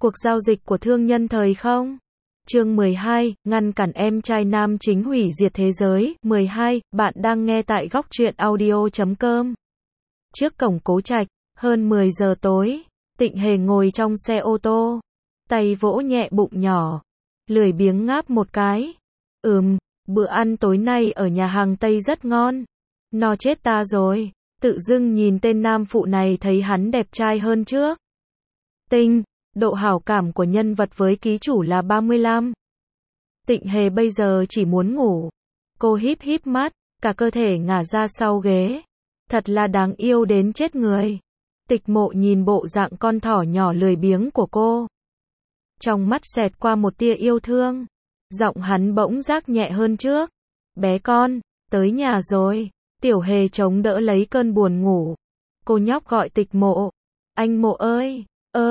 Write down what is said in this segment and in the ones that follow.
Cuộc giao dịch của thương nhân thời không? Chương 12, ngăn cản em trai nam chính hủy diệt thế giới. 12, bạn đang nghe tại góc truyện audio.com. Trước cổng Cố Trạch, hơn 10 giờ tối, Tịnh Hề ngồi trong xe ô tô, tay vỗ nhẹ bụng nhỏ, lười biếng ngáp một cái. Bữa ăn tối nay ở nhà hàng Tây rất ngon. No chết ta rồi. Tự dưng nhìn tên nam phụ này thấy hắn đẹp trai hơn trước. Độ hảo cảm của nhân vật với ký chủ là 35. Tịnh Hề bây giờ chỉ muốn ngủ. Cô híp híp mắt, cả cơ thể ngả ra sau ghế. Thật là đáng yêu đến chết người. Tịch Mộ nhìn bộ dạng con thỏ nhỏ lười biếng của cô. Trong mắt xẹt qua một tia yêu thương. Giọng hắn bỗng rác nhẹ hơn trước. Bé con, tới nhà rồi. Tiểu Hề chống đỡ lấy cơn buồn ngủ. Cô nhóc gọi Tịch Mộ. Anh Mộ ơi,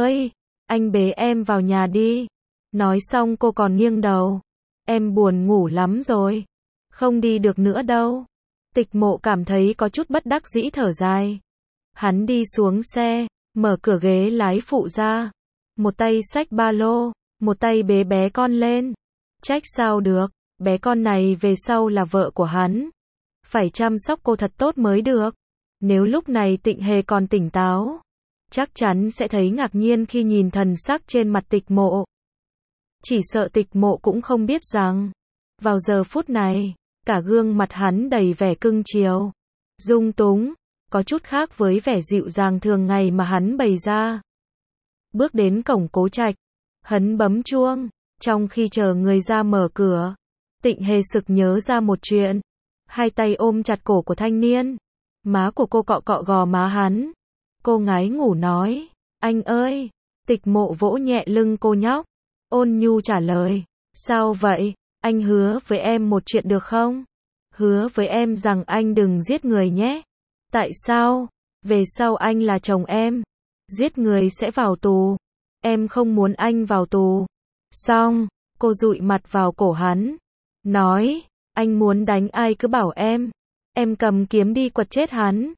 anh bế em vào nhà đi. Nói xong cô còn nghiêng đầu. Em buồn ngủ lắm rồi. Không đi được nữa đâu. Tịch Mộ cảm thấy có chút bất đắc dĩ thở dài. Hắn đi xuống xe, mở cửa ghế lái phụ ra. Một tay xách ba lô, một tay bế bé con lên. Trách sao được, bé con này về sau là vợ của hắn. Phải chăm sóc cô thật tốt mới được. Nếu lúc này Tịnh Hề còn tỉnh táo, chắc chắn sẽ thấy ngạc nhiên khi nhìn thần sắc trên mặt Tịch Mộ. Chỉ sợ Tịch Mộ cũng không biết rằng, vào giờ phút này, cả gương mặt hắn đầy vẻ cưng chiều, dung túng, có chút khác với vẻ dịu dàng thường ngày mà hắn bày ra. Bước đến cổng Cố Trạch, hắn bấm chuông, trong khi chờ người ra mở cửa, Tịnh Hề sực nhớ ra một chuyện. Hai tay ôm chặt cổ của thanh niên, má của cô cọ cọ gò má hắn. Cô ngái ngủ nói, anh ơi. Tịch Mộ vỗ nhẹ lưng cô nhóc, ôn nhu trả lời, sao vậy, anh hứa với em một chuyện được không? Hứa với em rằng anh đừng giết người nhé. Tại sao? Về sau anh là chồng em, giết người sẽ vào tù. Em không muốn anh vào tù. Xong, cô dụi mặt vào cổ hắn, nói, anh muốn đánh ai cứ bảo em cầm kiếm đi quật chết hắn.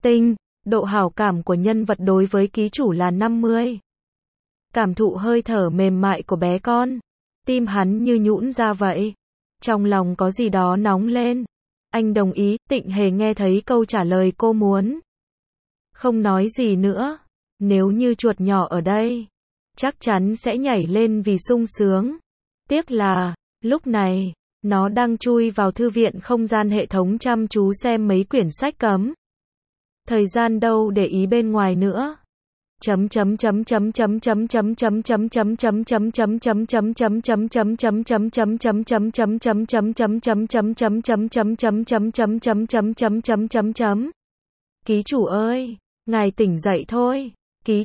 Độ hảo cảm của nhân vật đối với ký chủ là 50. Cảm thụ hơi thở mềm mại của bé con, tim hắn như nhũn ra vậy. Trong lòng có gì đó nóng lên. Anh đồng ý. Tịnh Hề nghe thấy câu trả lời cô muốn, không nói gì nữa. Nếu như chuột nhỏ ở đây, chắc chắn sẽ nhảy lên vì sung sướng. Tiếc là, lúc này, nó đang chui vào thư viện không gian hệ thống chăm chú xem mấy quyển sách cấm. Thời gian đâu để ý bên ngoài nữa. Ký chủ ơi, ngài tỉnh dậy thôi. Ký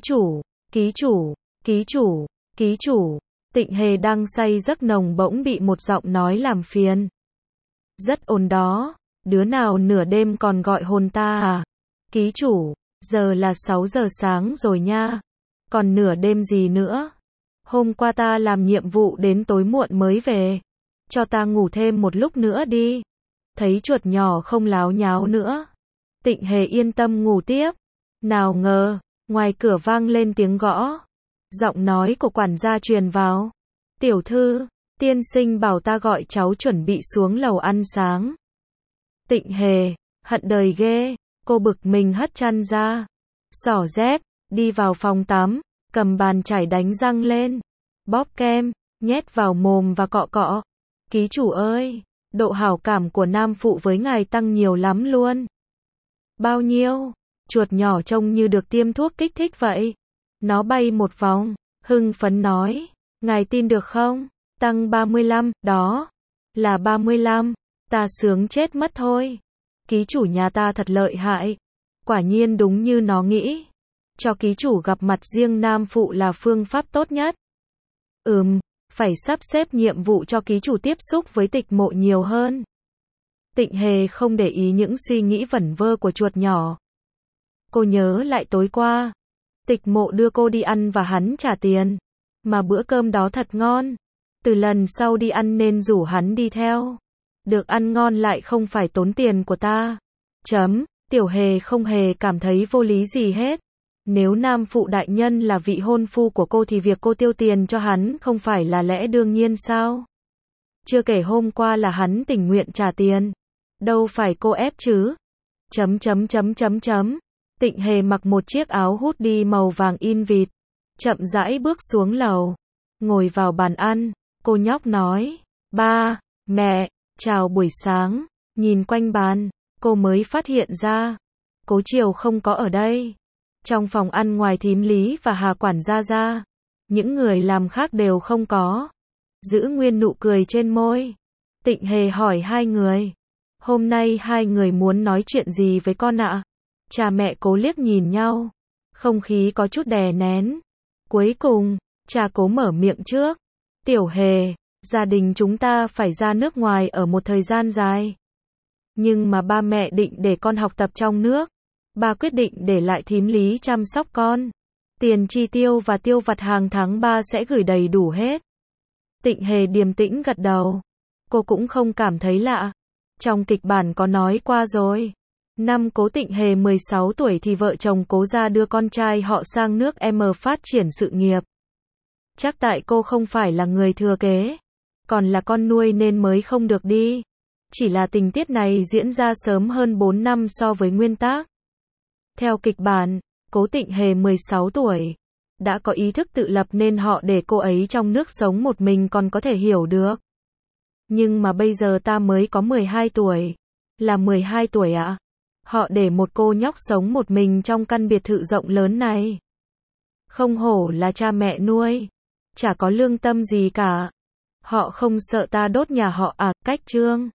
chủ. Tịnh Hề đang say giấc nồng bỗng bị một giọng nói làm phiền. Rất ồn đó, đứa nào nửa đêm còn gọi hồn ta à? Ký chủ, giờ là 6 giờ sáng rồi nha. Còn nửa đêm gì nữa? Hôm qua ta làm nhiệm vụ đến tối muộn mới về. Cho ta ngủ thêm một lúc nữa đi. Thấy chuột nhỏ không láo nháo nữa, Tịnh Hề yên tâm ngủ tiếp. Nào ngờ, ngoài cửa vang lên tiếng gõ. Giọng nói của quản gia truyền vào. Tiểu thư, tiên sinh bảo ta gọi cháu chuẩn bị xuống lầu ăn sáng. Tịnh Hề, hận đời ghê. Cô bực mình hất chăn ra, xỏ dép, đi vào phòng tắm, cầm bàn chải đánh răng lên, bóp kem, nhét vào mồm và cọ cọ. Ký chủ ơi, độ hảo cảm của nam phụ với ngài tăng nhiều lắm luôn. Bao nhiêu? Chuột nhỏ trông như được tiêm thuốc kích thích vậy. Nó bay một vòng, hưng phấn nói, ngài tin được không? Tăng 35, đó là 35, ta sướng chết mất thôi. Ký chủ nhà ta thật lợi hại. Quả nhiên đúng như nó nghĩ. Cho ký chủ gặp mặt riêng nam phụ là phương pháp tốt nhất. Phải sắp xếp nhiệm vụ cho ký chủ tiếp xúc với Tịch Mộ nhiều hơn. Tịnh Hề không để ý những suy nghĩ vẩn vơ của chuột nhỏ. Cô nhớ lại tối qua, Tịch Mộ đưa cô đi ăn và hắn trả tiền. Mà bữa cơm đó thật ngon. Từ lần sau đi ăn nên rủ hắn đi theo. Được ăn ngon lại không phải tốn tiền của ta. Tiểu Hề không hề cảm thấy vô lý gì hết. Nếu nam phụ đại nhân là vị hôn phu của cô thì việc cô tiêu tiền cho hắn không phải là lẽ đương nhiên sao? Chưa kể hôm qua là hắn tình nguyện trả tiền. Đâu phải cô ép chứ? Tịnh Hề mặc một chiếc áo hoodie màu vàng in vịt. Chậm rãi bước xuống lầu. Ngồi vào bàn ăn. Cô nhóc nói. Ba, mẹ, chào buổi sáng. Nhìn quanh bàn. Cô mới phát hiện ra. Cố Triều không có ở đây. Trong phòng ăn ngoài thím Lý và Hà quản gia ra. Những người làm khác đều không có. Giữ nguyên nụ cười trên môi. Tịnh Hề hỏi hai người. Hôm nay hai người muốn nói chuyện gì với con ạ? Cha mẹ Cố liếc nhìn nhau. Không khí có chút đè nén. Cuối cùng, cha Cố mở miệng trước. Tiểu Hề, gia đình chúng ta phải ra nước ngoài ở một thời gian dài. Nhưng mà ba mẹ định để con học tập trong nước. Ba quyết định để lại thím Lý chăm sóc con. Tiền chi tiêu và tiêu vặt hàng tháng ba sẽ gửi đầy đủ hết. Tịnh Hề điềm tĩnh gật đầu. Cô cũng không cảm thấy lạ. Trong kịch bản có nói qua rồi. Năm Cố Tịnh Hề 16 tuổi thì vợ chồng Cố gia đưa con trai họ sang nước M phát triển sự nghiệp. Chắc tại cô không phải là người thừa kế, còn là con nuôi nên mới không được đi. Chỉ là tình tiết này diễn ra sớm hơn 4 năm so với nguyên tác. Theo kịch bản, Cố Tịnh Hề 16 tuổi, đã có ý thức tự lập nên họ để cô ấy trong nước sống một mình còn có thể hiểu được. Nhưng mà bây giờ ta mới có 12 tuổi. Là 12 tuổi ạ? Họ để một cô nhóc sống một mình trong căn biệt thự rộng lớn này. Không hổ là cha mẹ nuôi. Chả có lương tâm gì cả. Họ không sợ ta đốt nhà họ à? Cách Trương